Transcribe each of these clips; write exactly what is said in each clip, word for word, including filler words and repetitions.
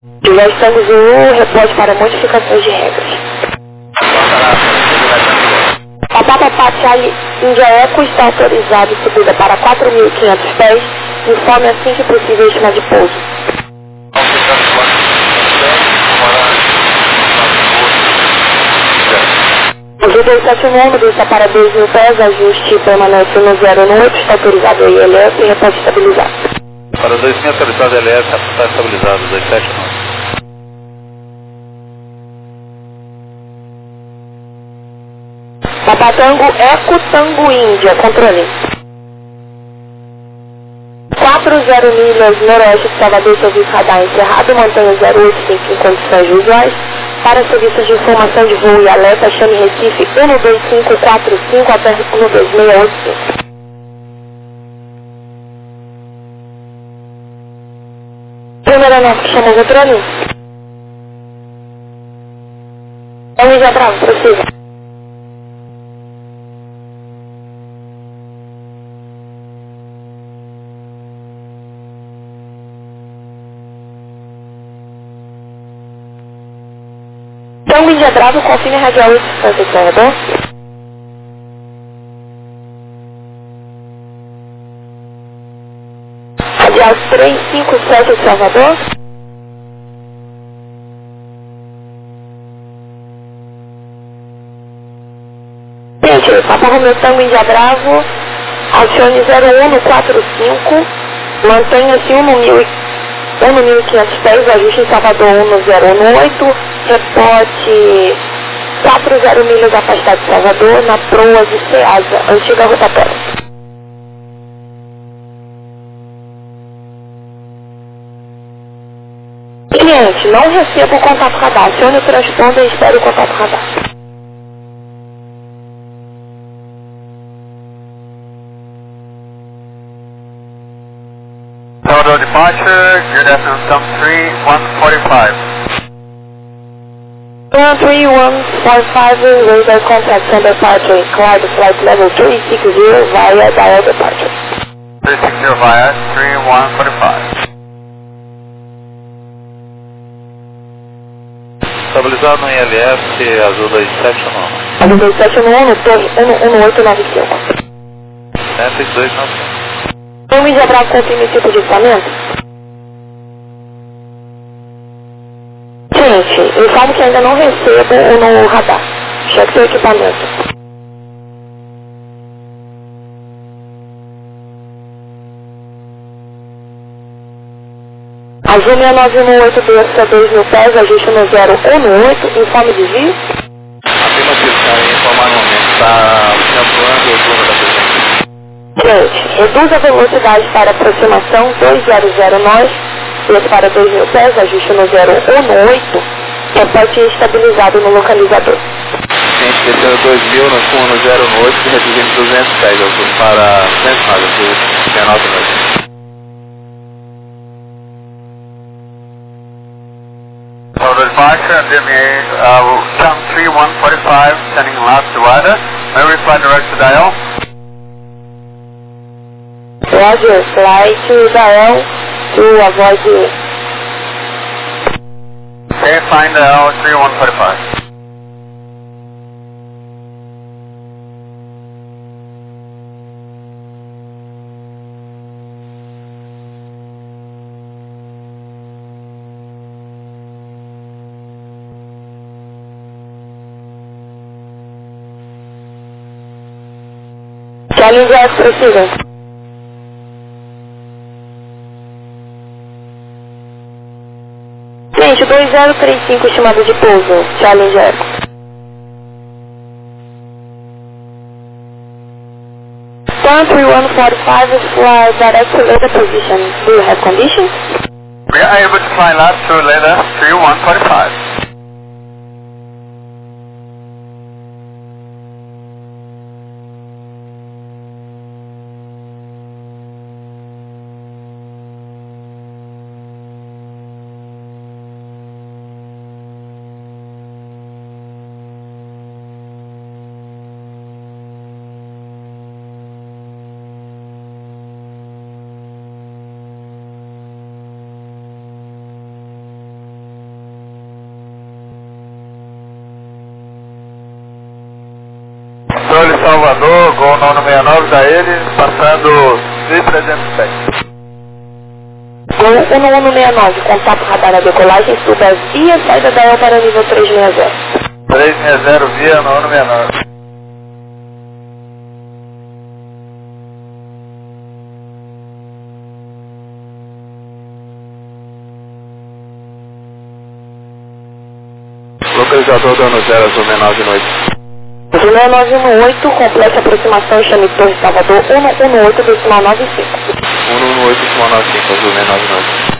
Juliette Tango Zulu, reporte para modificações de regras. A Papa Charlie India Eco está autorizado subida para quatro mil e quinhentos pés, informe assim que possível estima de pouso. O V dois sete um mudança para dois mil pés, ajuste permanece no zero oito, está autorizado a I L S e reporte estabilizado. Para dois mil autorizado a I L S, está estabilizado, dois sete um. Papa Tango Eco Tango Índia, controle. quatro zero milhas noroeste de Salvador, serviço radar encerrado, mantenha zero oito cinco em condições visuais. Para serviços de informação de voo e alerta, chame Recife um dois cinco quatro cinco até um dois seis oito cinco. Primeira nota que chama o controle. É um já bravo, prossiga. Tango Índia Bravo, confirme radial oito distância de Salvador. Radial três cinco sete de Salvador. Gente, Papa Romeu Tango Índia Bravo, acione zero um quatro cinco, mantenha-se um mil e quinhentos pés, ajuste em Salvador um zero um oito, reporte quatro zero milhas afastado de Salvador, na proa de Ceasa, antiga rotatória. Cliente, não receba o contato radar, acione o transponder e espere o contato radar. Salvador departure, good afternoon, come three one forty-five. one three one four five, radar contact and departure, climb flight level three six zero via dial departure. three six zero via three one forty-five. Estabilizado no I L S, azul dois sete um. Azul dois sete um, torre um um oito nove cinco. sete dois nove cinco. Tango Índia Bravo confirma esse tipo de equipamento? Gente, informo que ainda não recebo o no radar. Cheque seu equipamento. Azul seis nove um oito desça dois mil pés, ajuste no zero um oito, informe de desvio. Afirmativo, está informando no momento, está calculando o turno da presença. Gente, reduz a velocidade para aproximação dois zero zero nós, desça para dois mil pés, ajuste no zero um oito, reporte estabilizado no localizador. Gente, descendo dois mil no turno zero oito, reduzindo duzentos pés, eu fui para duzentos nada, eu fui nove noite. Salvador departure, M D M A, uh, count three one forty-five, sending last divider. May we fly direct to dial? Roger, fly to dial to avoid the... Okay, find dial three one forty-five. Challenge X, prossiga. Gente, dois zero três cinco estimada de pouso, Challenge X. one three one four five, fly direct to later position. Do you have conditions? We are able to fly last to later three one forty-five. Salvador, Gol nono sessenta e nove da ele, passando mil trezentos pés. Gol um um seis nove, contato radar na decolagem, suba via saída da El para nível trezentos e sessenta. trezentos e sessenta via nono sessenta e nove. Localizador dando zero, azul sessenta e nove de noite. Azul sessenta e nove um oito, completa aproximação, chame Torre Salvador um um oito, decimal nove cinco. um um oito, decimal nove cinco, azul sessenta e nove de noite.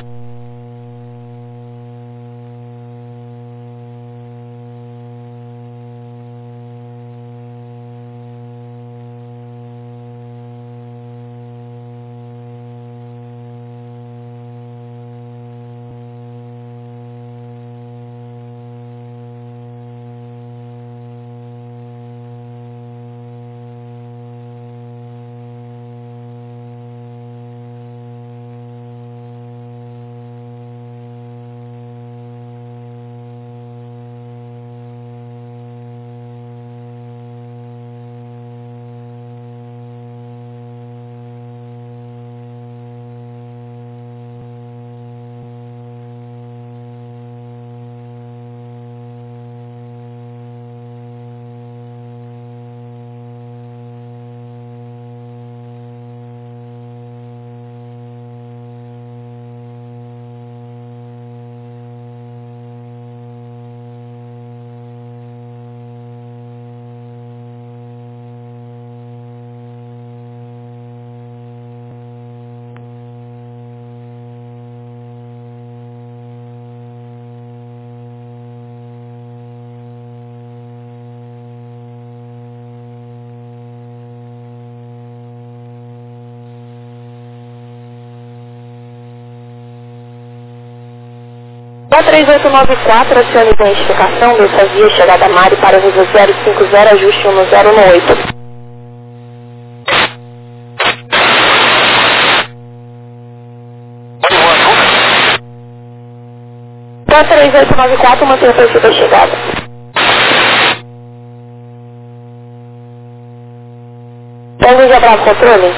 três oito nove quatro, acione identificação, dessa via, chegada a Mari para o nível zero cinco zero, ajuste um zero um oito. três oito nove quatro, mantenha o perfil da chegada. Tango já Bravo controle.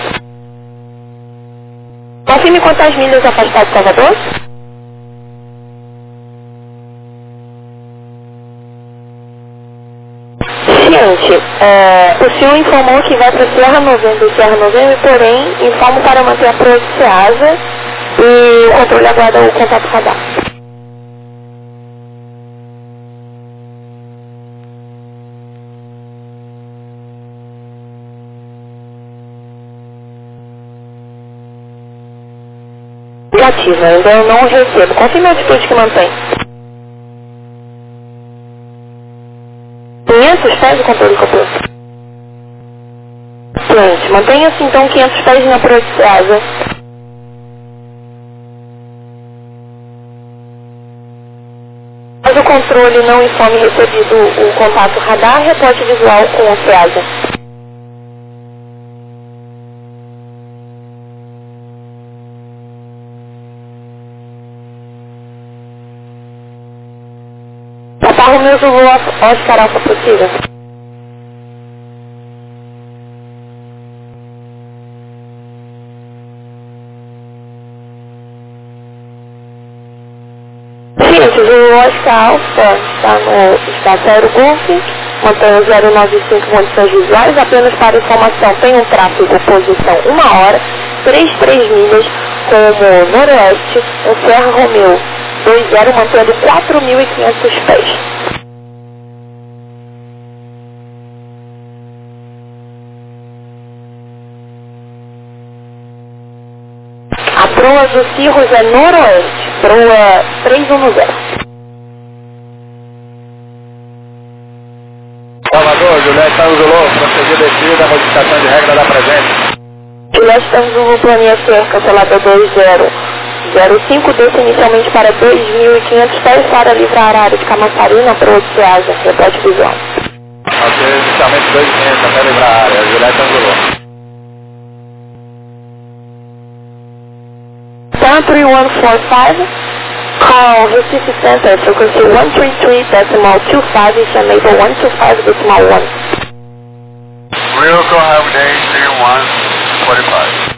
Confirme quantas milhas afastado de Salvador? Gente, é, o senhor informou que vai para Serra Novembro e Serra Novembro, porém, informo para manter a proa de Ceasa e o controle aguarda o contato radar. Negativa, ainda eu não recebo. Confirme a altitude que mantém. quinhentos pés de controle completo. Gente, mantenha-se então quinhentos pés na proa de Ceasa. Mas o controle não informe recebido o contato radar, reporte visual com o Ceasa. Apaga o meu Zulu Oscar Alfa possível. Gente, o Zulu Oscar Alfa está no estado Aerogolf, mantenha zero nove cinco condições visuais, apenas para informação, tem um tráfego posição uma hora, trinta e três milhas, como noroeste, o Serra Romeo dois zero, mantendo quatro mil e quinhentos pés. A proa do Cirrus é noroeste, proa três um zero. Salvador, Juliette Tanzulô, proceder descida, modificação de regra da presente. Juliette Tanzulô, planeia ser cancelada dois zero zero cinco, desce inicialmente para dois mil e quinhentos pés para livrar a área de Camaçari na proa de Ceasa, repete visual. Ok, inicialmente dois mil e quinhentos até livrar a área, Juliette Tanzulô. Sun three one four five, call Recife Center, frequency one three three decimal two five, is enable one two five decimal one. Wilco Holiday three one four five.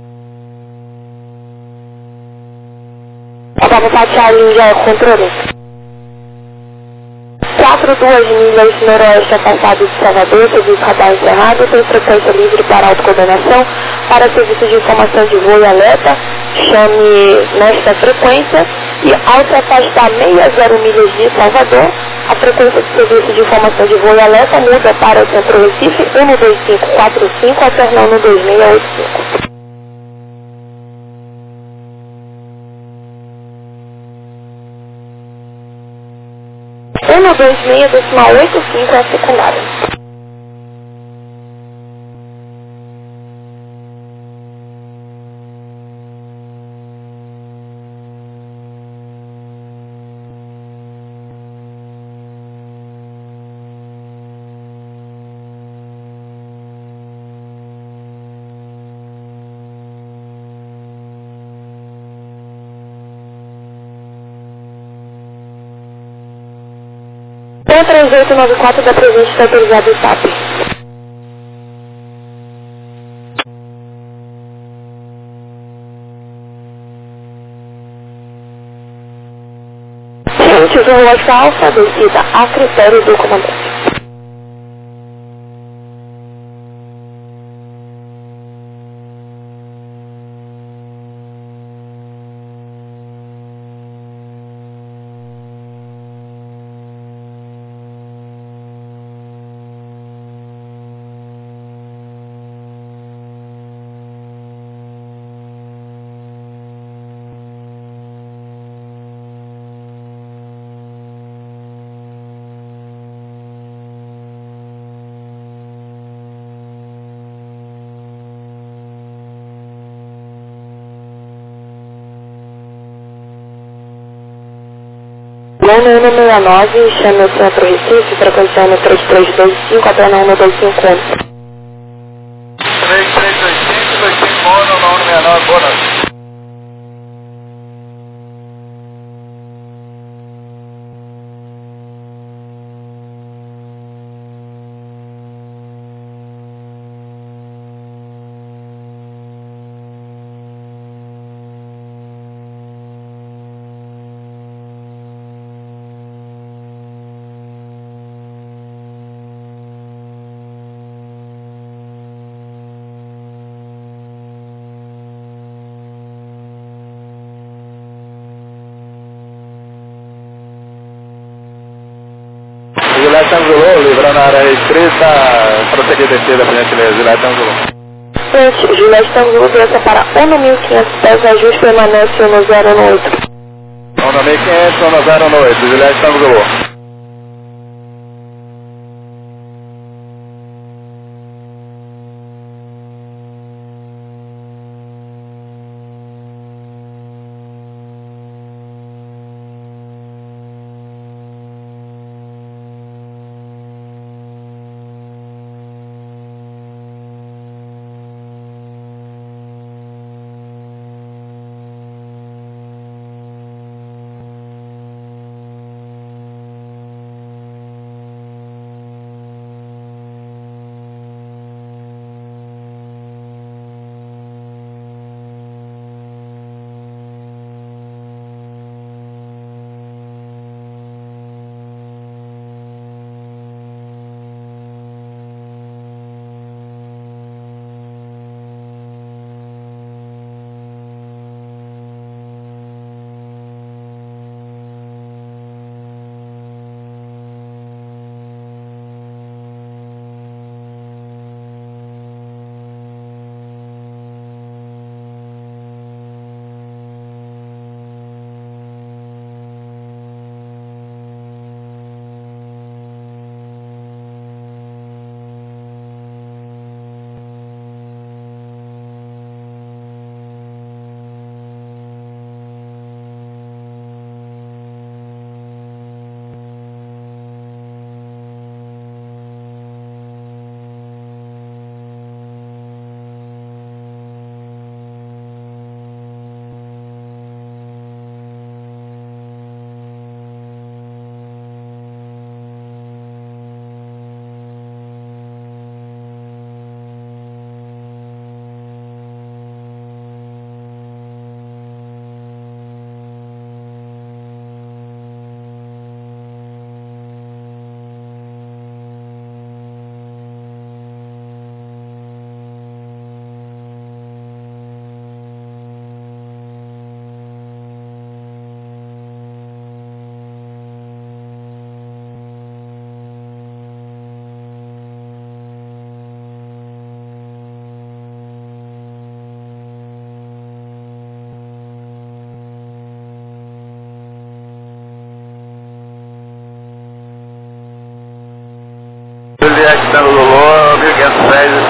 Papa Papa Charlie, já é controle. quatro duas milhas noroeste afastado de Salvador, serviço radar encerrado, tem frequência livre para autocoordenação, para serviço de informação de voo e alerta, chame nesta frequência e ao se afastar zero milhas de Salvador, a frequência de serviço de informação de voo e alerta muda para o Centro Recife um dois cinco quatro cinco, alternando dois seis oito cinco. um dois seis, decimal oito cinco é a secundária. Então, três oito nove quatro da presente está autorizado o S A P. Gente, o relógio alfa descida a critério do comandante. Lona um seis nove, chame o Centro Recife, frequência ano três três dois cinco, até na um dois cinco um. três três dois cinco, dois cinco um, no um seis nove, boa noite. Gilete Angulou, livrando a área restrita, prosseguir descida, por gentileza, Gilete Angulou. Gente, Gilete Angulou desce para um mil e quinhentos pés, ajuste permanece um zero oito. um mil e quinhentos, um zero oito, Gilete Angulou.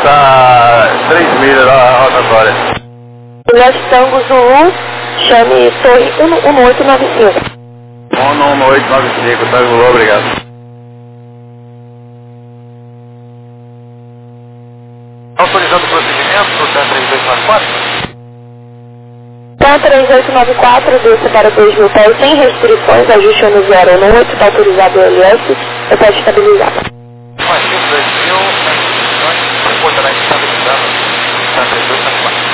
Tá três milhas da rotatória. Juliette Tango Zulu, chame Torre um um oito nove cinco. um um oito nove cinco, tá, Zulu, obrigado. Autorizando o procedimento do TAM três oito nove quatro? TAM três oito nove quatro, desce para dois mil pés, sem restrições, ajuste no zero um oito, está autorizado o L S, eu pode estabilizar. Mais cinco, dois mil, sem portará estabilizado, TAM três oito nove quatro.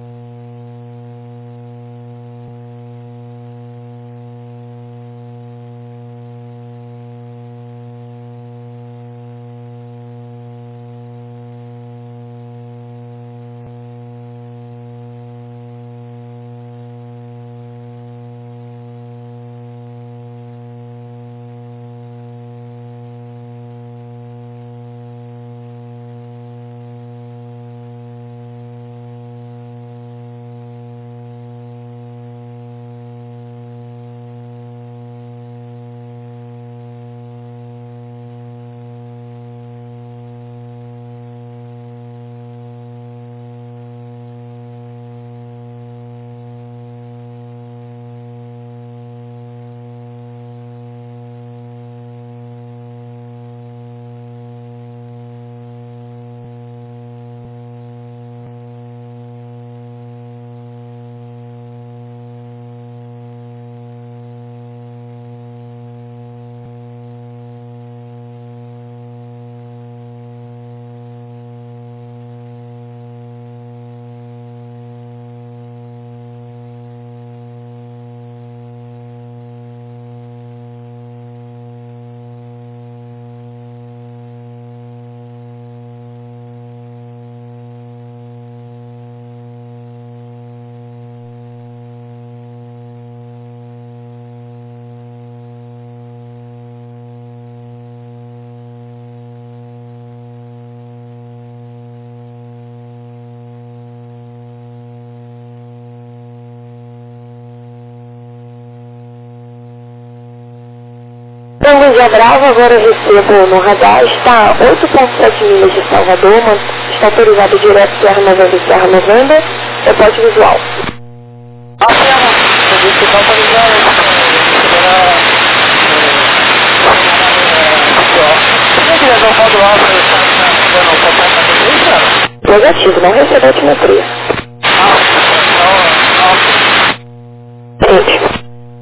Tango Zé Bravo, agora eu recebo no radar, está oito ponto sete milhas de Salvador, está autorizado direto Serra noventa e Serra noventa, eu posso visual. Ah, sim, você está autorizado, Negativo, não recebeu altimetria. Gente.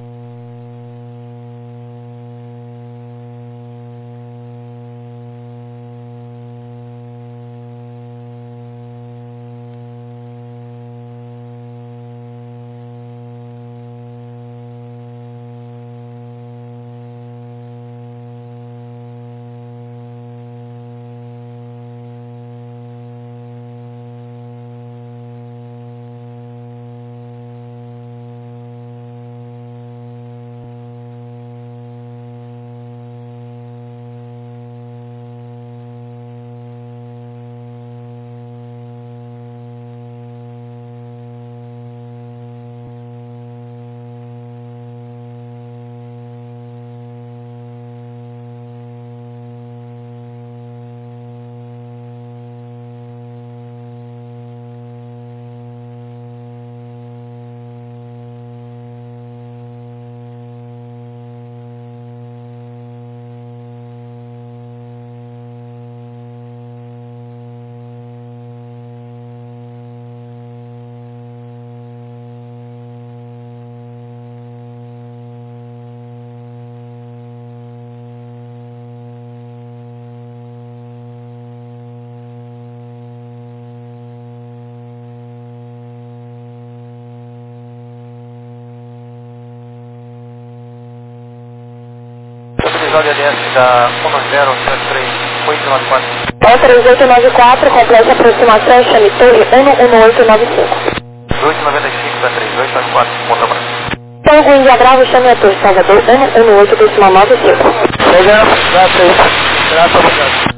Autorizado L S da um zero sete três oito nove quatro. Então três oito nove quatro, completa aproximação, chame Torre um um oito nove cinco. oito nove cinco da três oito nove quatro, ponta branca. Então, Ruim de Bravo, chame a Torre Salvador um um oito nove cinco. Obrigado, graças, graças, obrigado.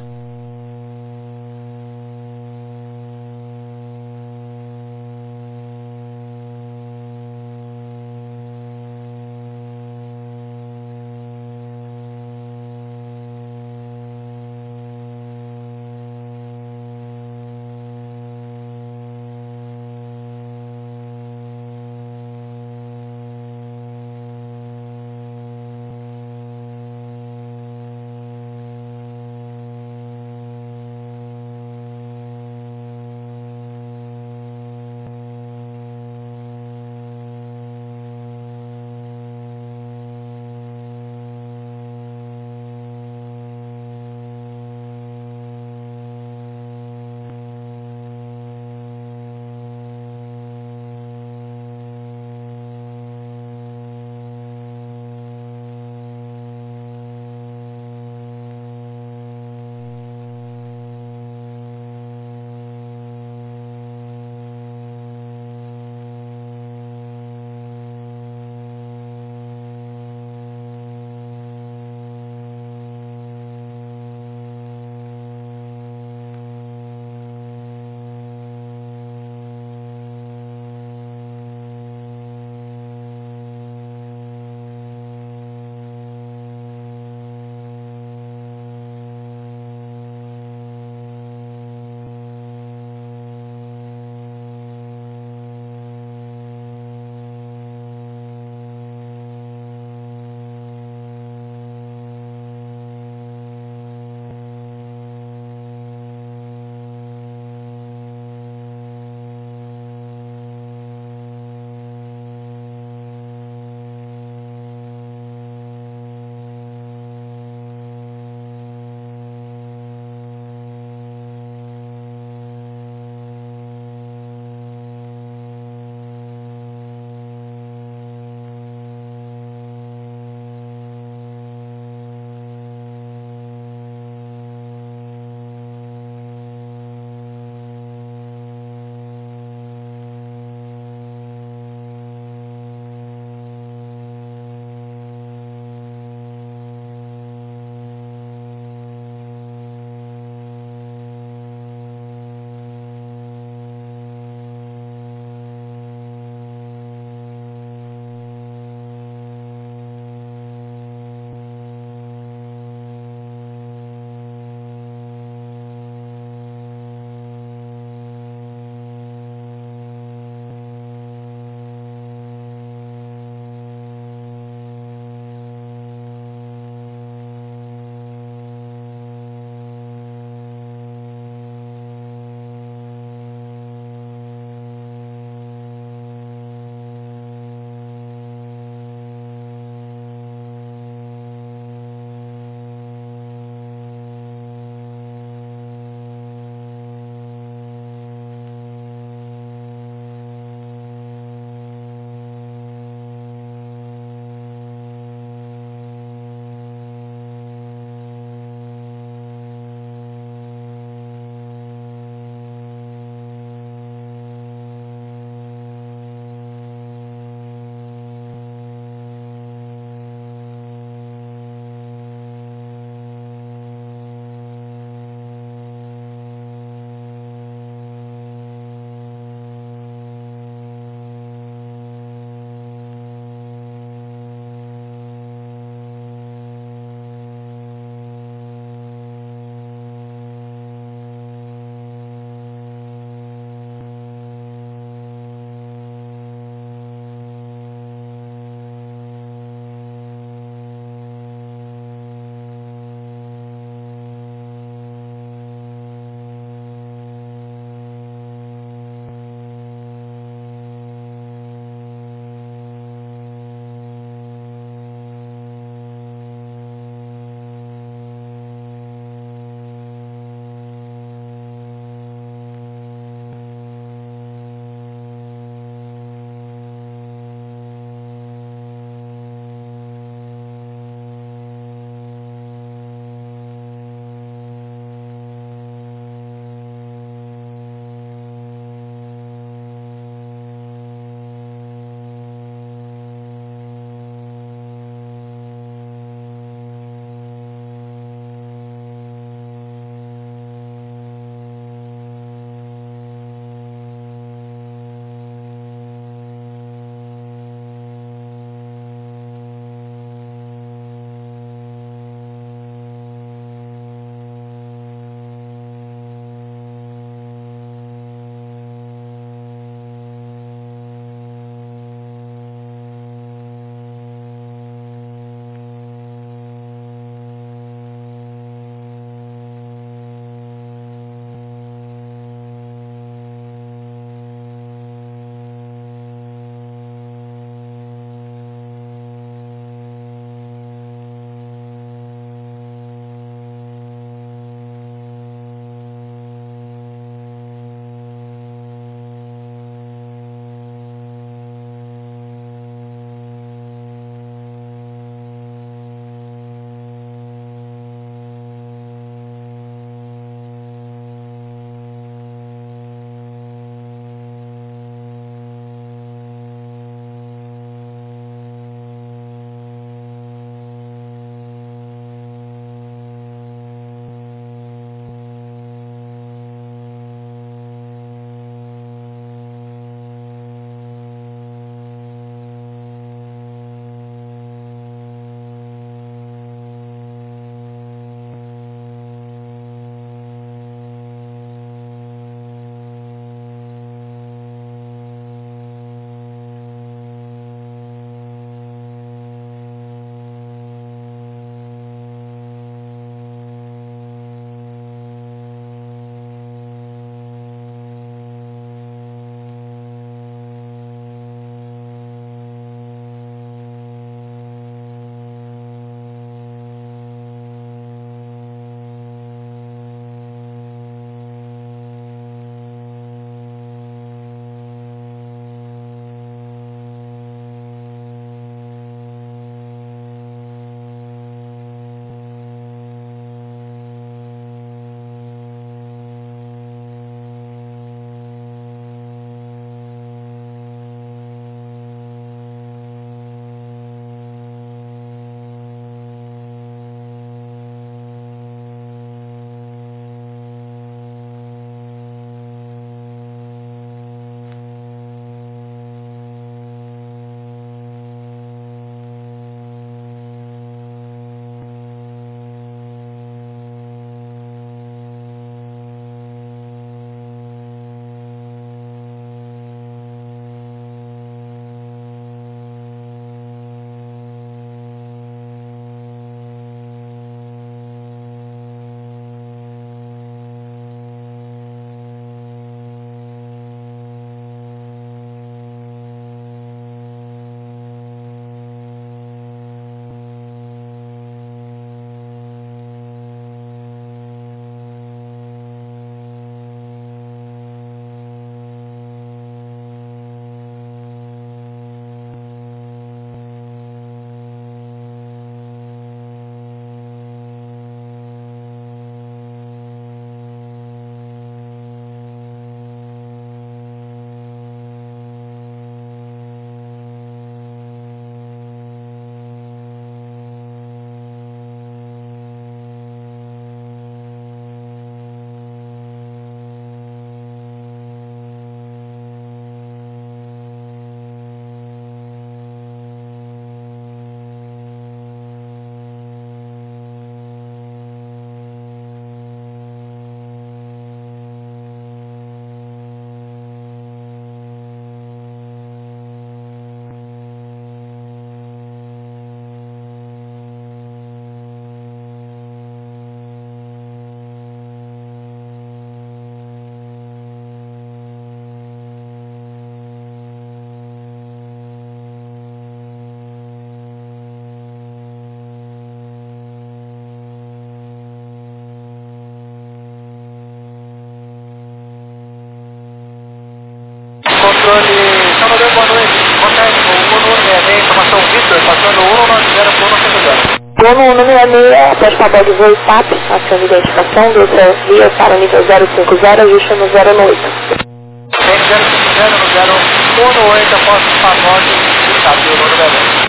Vou no número é meia, após Pablo de voo e T A P, ação de identificação, desça via para nível zero cinco zero, ajuste no zero oito. Tem zero cinco zero no zero um oito, após Pablo de T A P, o número da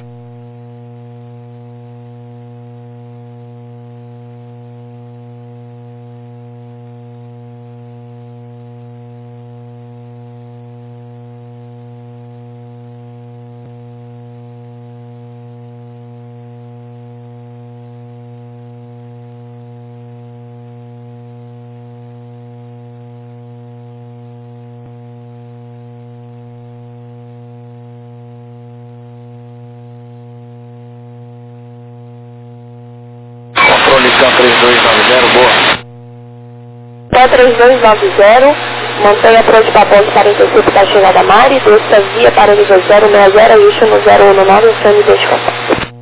Controle três dois nove zero, boa. Pé três dois nove zero, mantenha pronto para ponto para interceptar a chegada Mari, desça via para nível zero seis zero, ajuste no zero um nove, ação de identificação.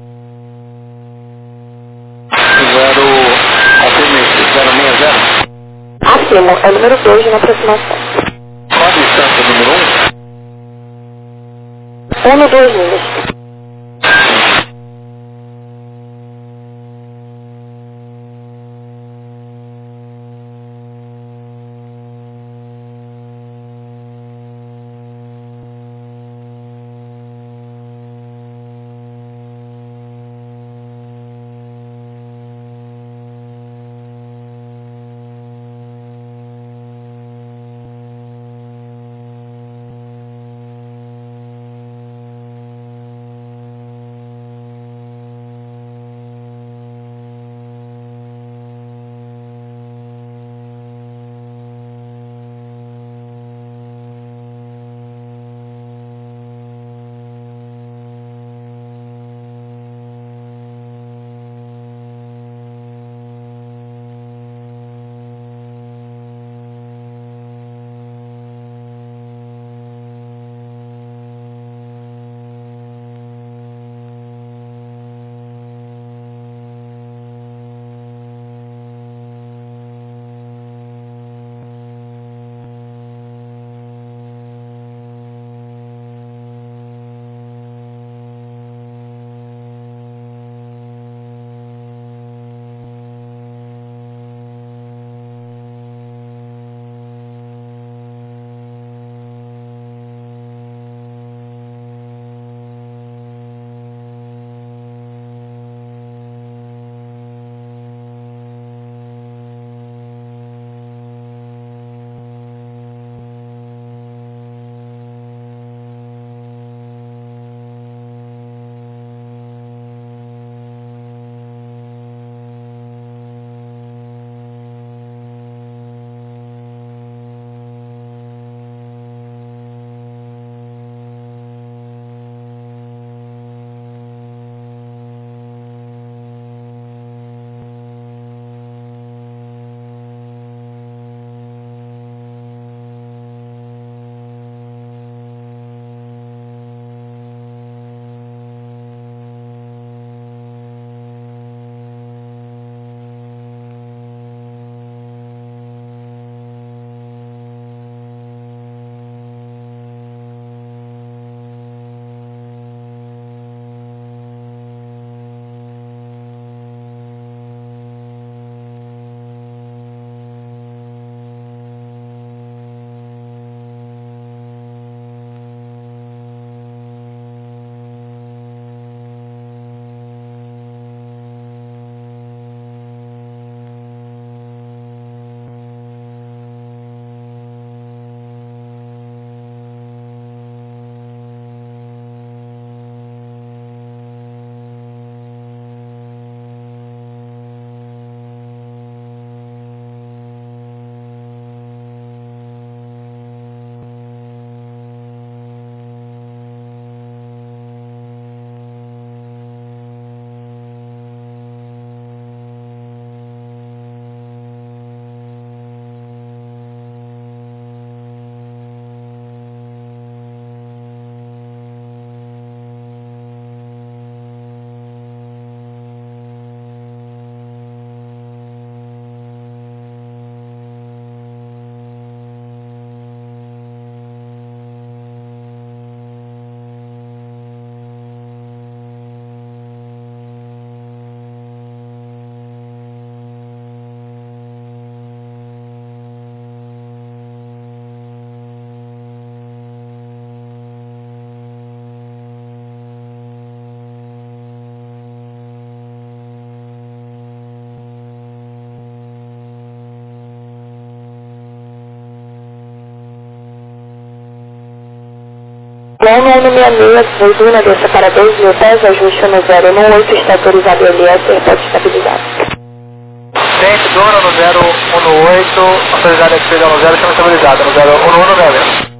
Zero, confirme zero seis zero. Acima, é o número dois na aproximação. Qual a distância número um? um no dois milhas. Bom no um seis seis, Voiduna, desça para dois mil pés, ajuste no zero um oito, está autorizado L S, repete estabilizado. Frente, Duna no zero um oito, autorizado X P no zero, chama estabilizado, no zero um um no zero.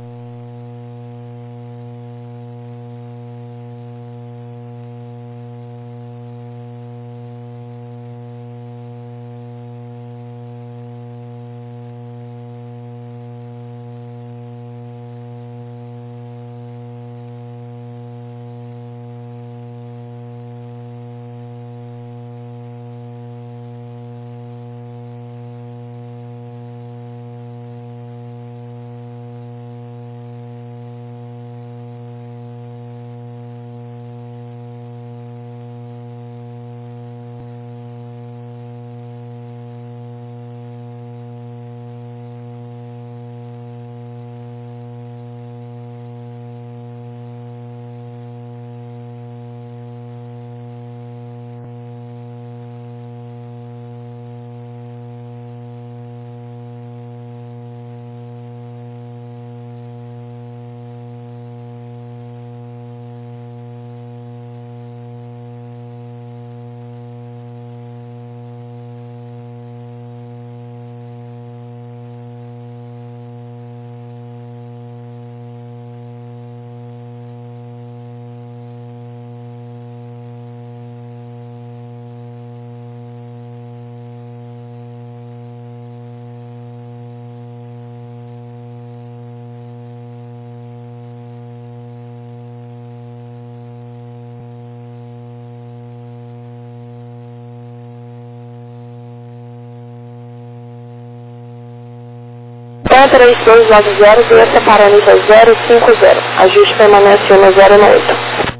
Então, três dois nove zero, desça para nível zero cinco zero. Ajuste permanece no zero oito.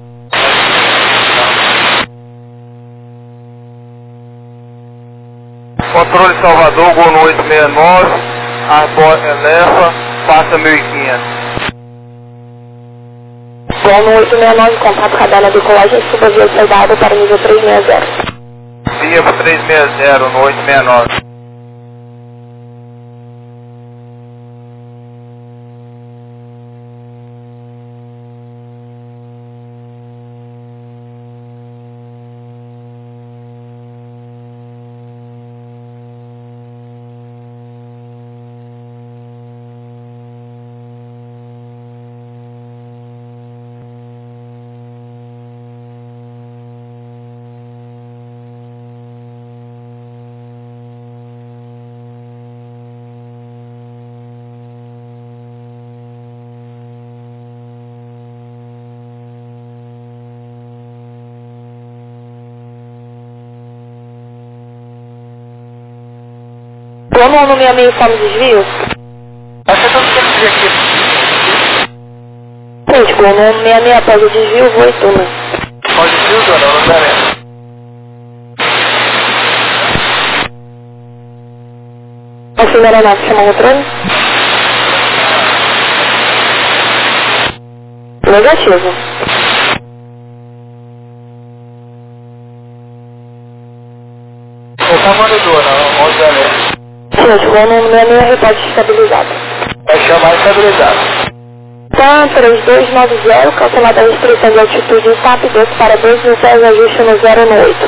Controle Salvador, Gol no oito seis nove, Arbor eleva, passa mil e quinhentos. Gol no oito seis nove, contato cadena decolagem, suba via saída para nível três seis zero. Via para três seis zero no oito seis nove. Vamos no meio meio como desvio? Acho que eu estou aqui aqui. Gente, Gol no seis seis após o desvio, Voiduna. Pode desvio, Dona, não interessa. Acelera nove, chama o controle? Negativo. O tamanho do Dona, onze anos. Gente, Gol no seis seis, repete estabilizado. Vai chamar estabilizado. Então, três dois nove zero, cancelada a restrição de altitude em S A P, desce para dois mil pés, ajuste no zero oito.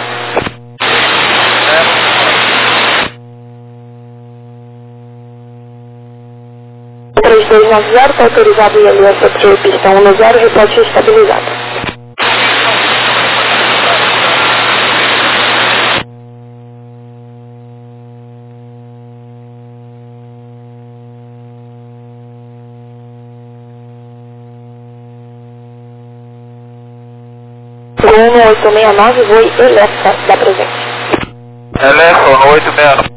três dois nove zero, está autorizado I L S X pistão um zero, repete estabilizado. um oito seis nove, voe Elefa, da presente. Elefa, no oito seis nove.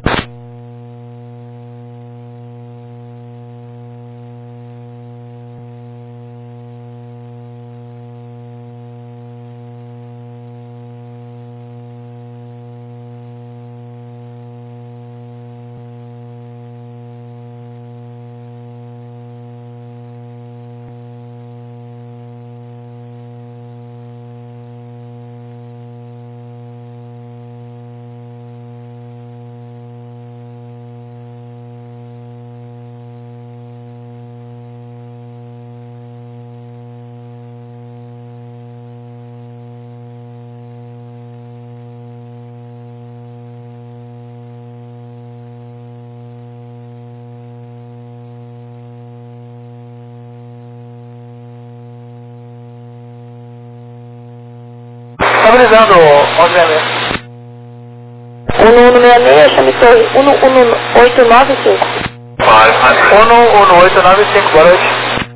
chegando, onze sessenta e seis. um um seis seis, chame torre um um oito nove cinco. um um oito nove cinco, boa noite.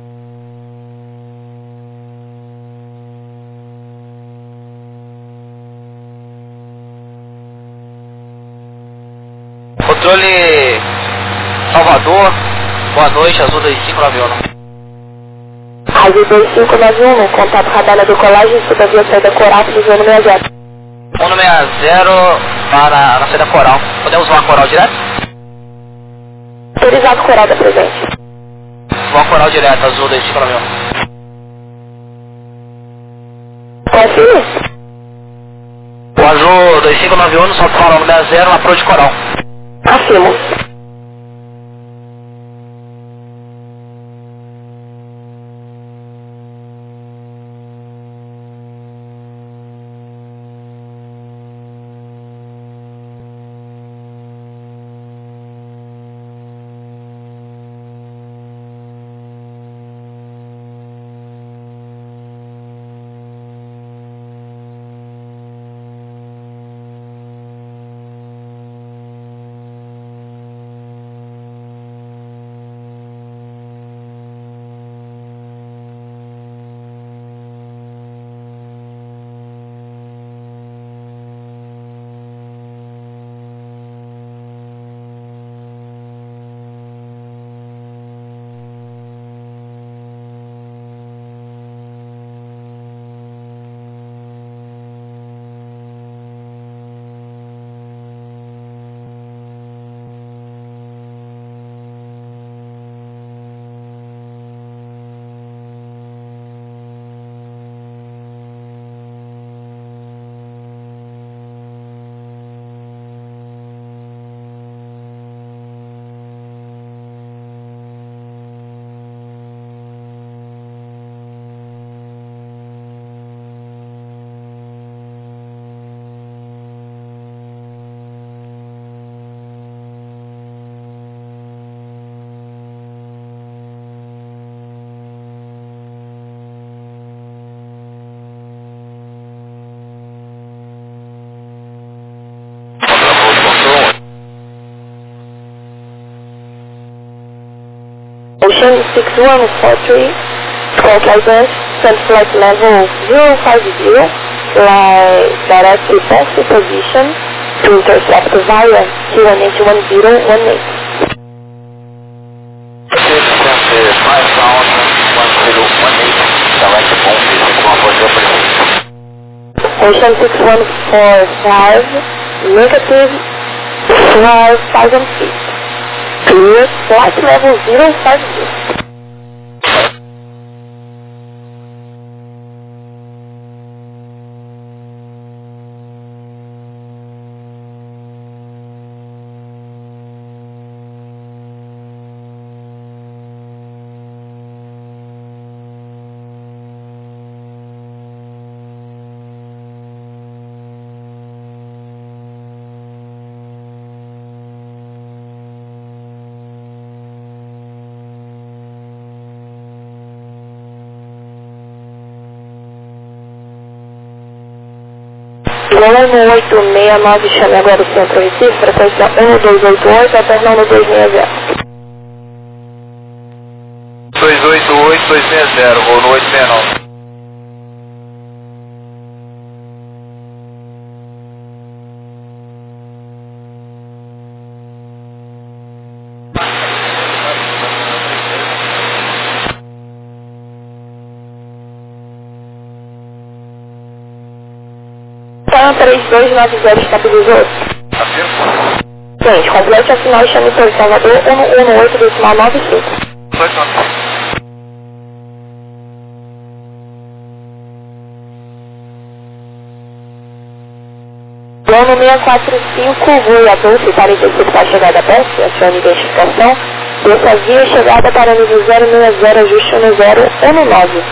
Controle Salvador, boa noite, Azul dois cinco nove um. Azul dois cinco nove um, contato Radalha do Colégio, sul da via saída Coral, do zero seis zero. um seis zero para a saída Coral. Podemos usar Coral direto? Autorizado Coral da presente. Uma Coral direto, Azul dois cinco nove um. Confirme? O Azul dois cinco nove um, São Paulo um seis zero, na Pro de Coral. Afirmo. Ocean six one four three, square license, send flight level zero five zero, fly direct to taxi position to intercept via Q one eight one zero one eight. Ocean six one four five, negative five thousand feet. Clear, flight level zero five zero. um oito seis nove, chame agora o centro Recife, frequência um dois oito oito, alternando dois seis zero. dois oito oito, dois seis zero, vou no oito seis nove. Então, três dois nove zero, estabilizou. Gente, complete a final e chame por Salvador um um oito, decimal nove cinco. Plano seis quatro cinco, Rui Adolfo, quarenta e cinco para a chegada a Peste, acione identificação. Desça via chegada para nível zero seis zero, ajuste um zero um nove.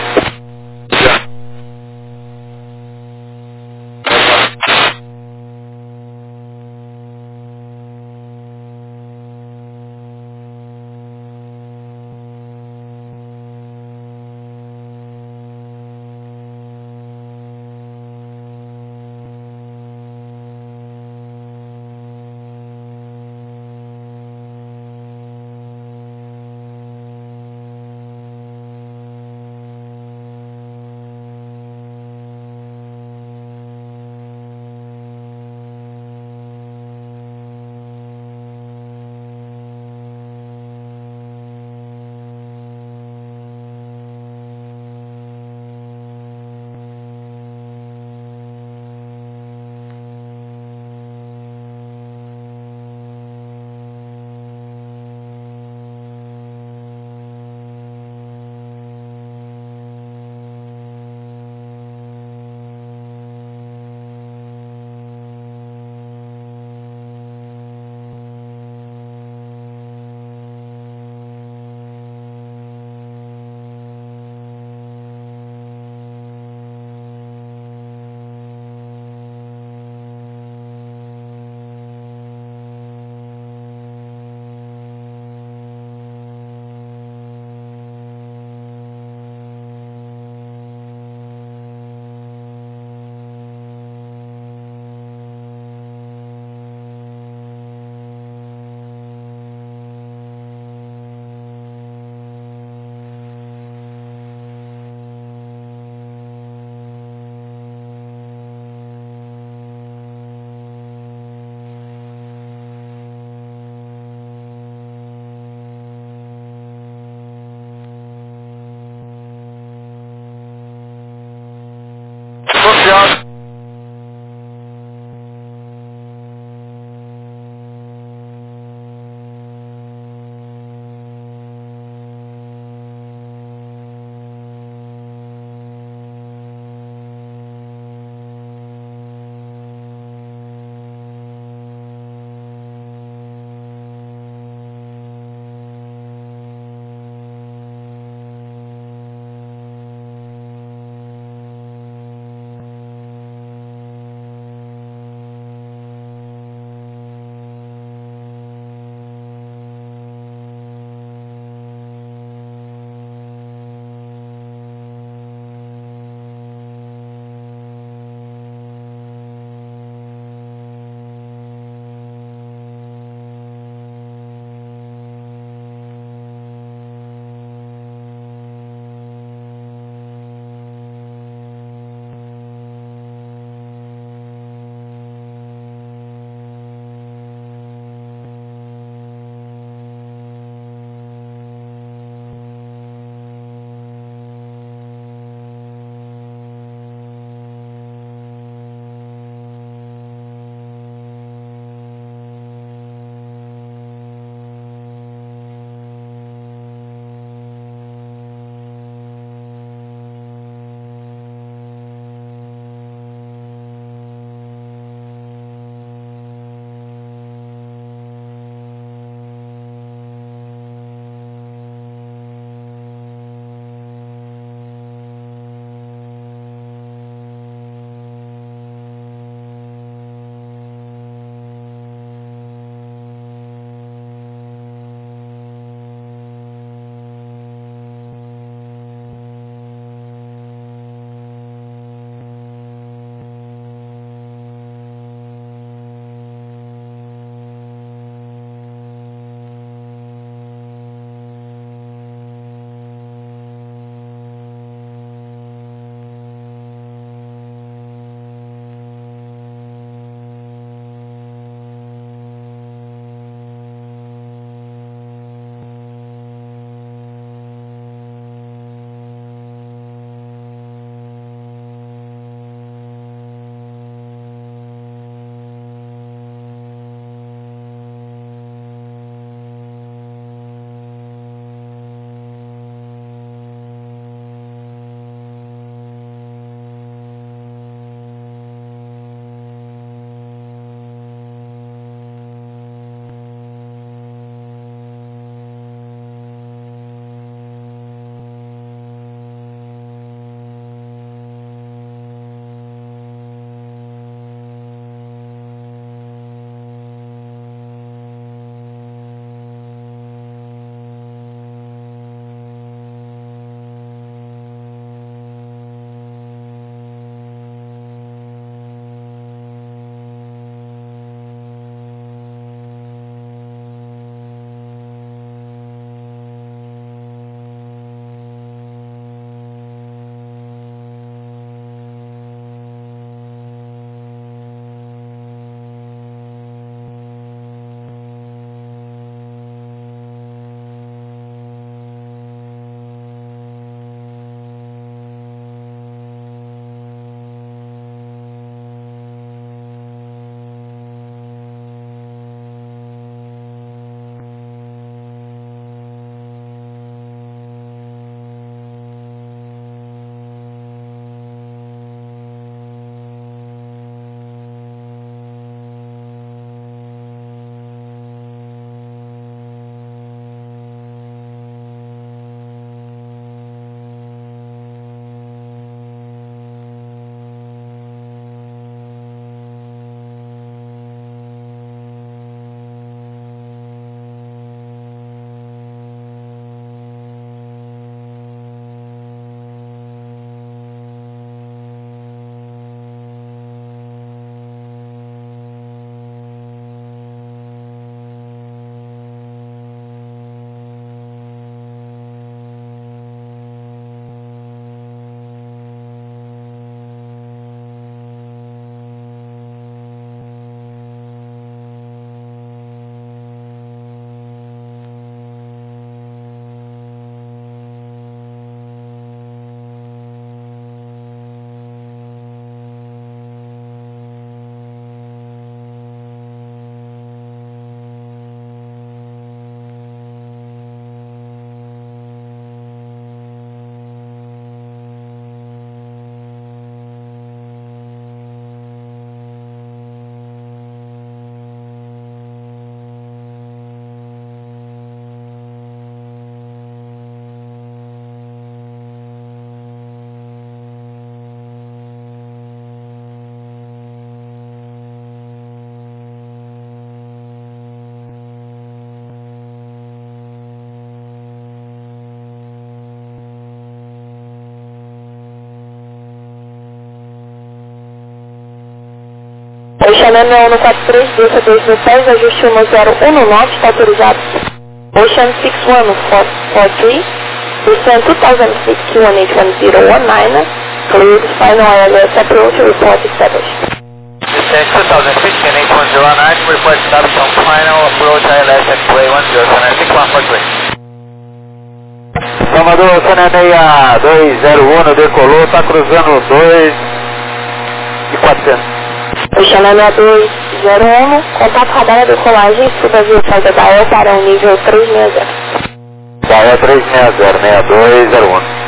Ocean Manual no quatro três, desça dois mil pés, ajuste um zero um nove, está autorizado. Ocean seis um quatro três, descend two thousand feet, Q one eight one zero one nine, cleared, final I L S approach, report established. Descend two thousand feet, Q one eight one zero nine, report established on final approach I L S at two eight one zero, Ocean six one four three. Salvador, Ocean seis dois zero um, decolou, está cruzando dois e quatrocentos. Ocean seis dois zero um, contato radar da decolagem, suba via saída da E para o nível três seis zero. Da E três seis zero, seis dois zero um.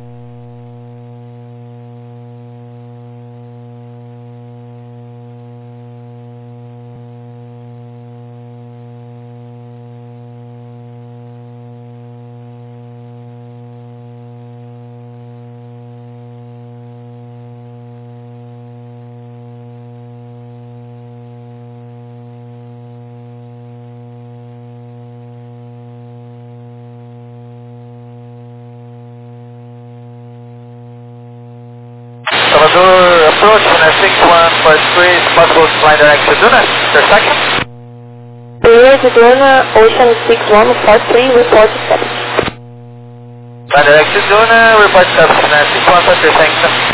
Salvador, approach on six one four three, is possible to fly direct to Duna, per second. Clear to Duna, Ocean six one four three, report established. Fly direct to Duna, report established on six one four three, thanks.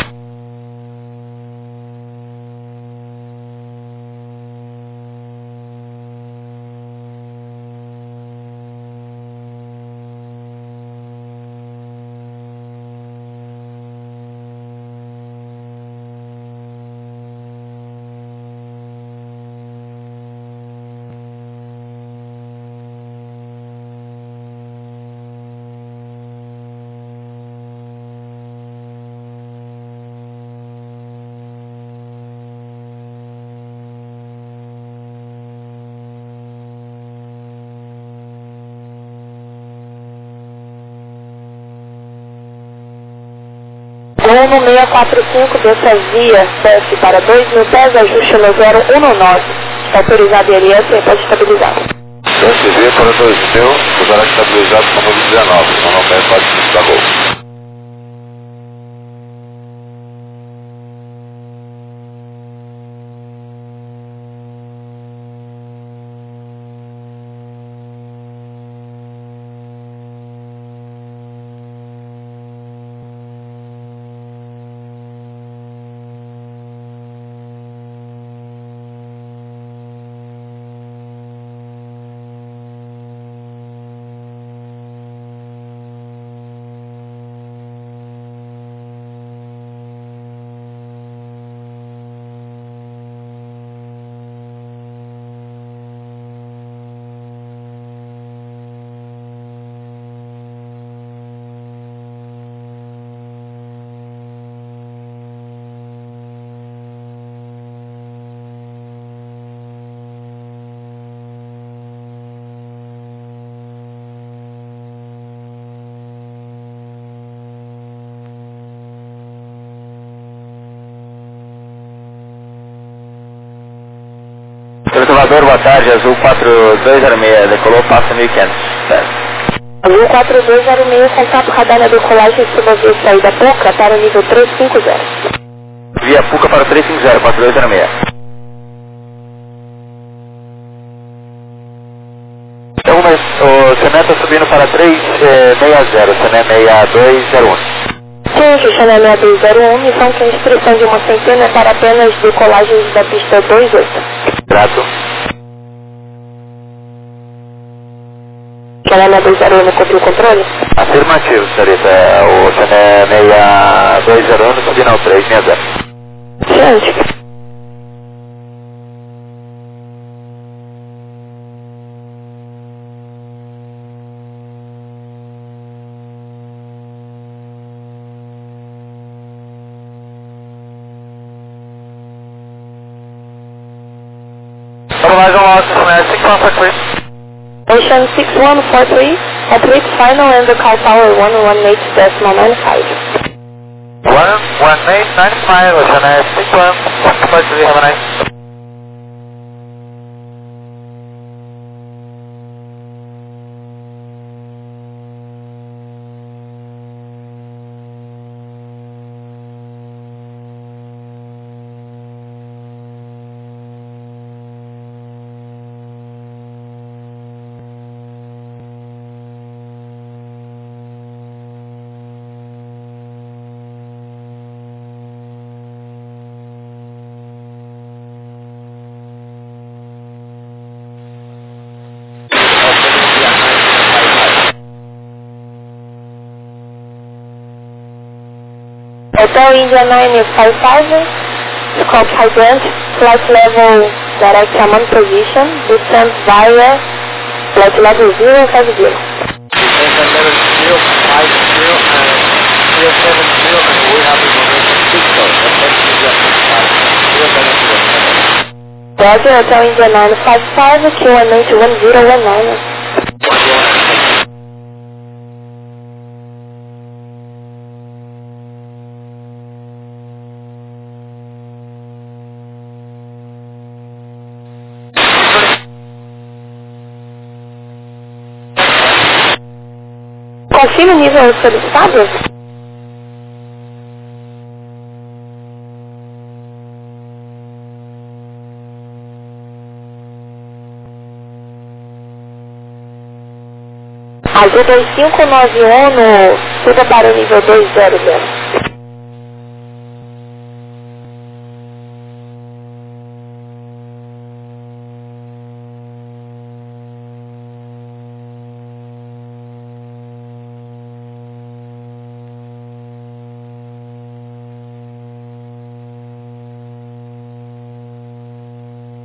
Uno seis quatro cinco, desça via, desce para dois mil pés, ajuste no zero um nove. Está autorizado L S e pode estabilizar. Desce via para dois mil, poderá estabilizar para o número dezenove, não não é quatro cinco da Gol. Salvador, boa tarde, Azul quatro dois zero seis, decolou, passa mil e quinhentos. Azul quatro dois zero seis, contato radar na decolagem, suba via saída Puca para o nível três cinco zero. Via Puca para o três cinco zero, quatro dois zero seis. Então, mas o Sené está subindo para três seis zero, Sené seis dois zero um. Sim, Ocean seis dois zero um, missão que a inscrição de uma centena para apenas decolagens da pista dois oito. Grato. Ocean seis dois zero um, cobriu o controle? Afirmativo, senhorita. O Sené seis dois zero um, subindo ao três seis zero. Gente. Vamos mais um alto, Sené six one four three. Ocean six one four three, complete final and the call power one one eight decimal nine five. one one eight nine five, Ocean six one four three, have a nice. Hotel India nine five five, Scope Hydrant, flight level direct command position, descent via flight level zero five zero. Descent level zero five zero and zero seven zero and we have information six zero. That's India five zero seven zero. Roger, Hotel India nine five five, Q one eight one zero one nine. Confirme o nível solicitado? Azul dois cinco nove um no suba para o nível dois zero zero.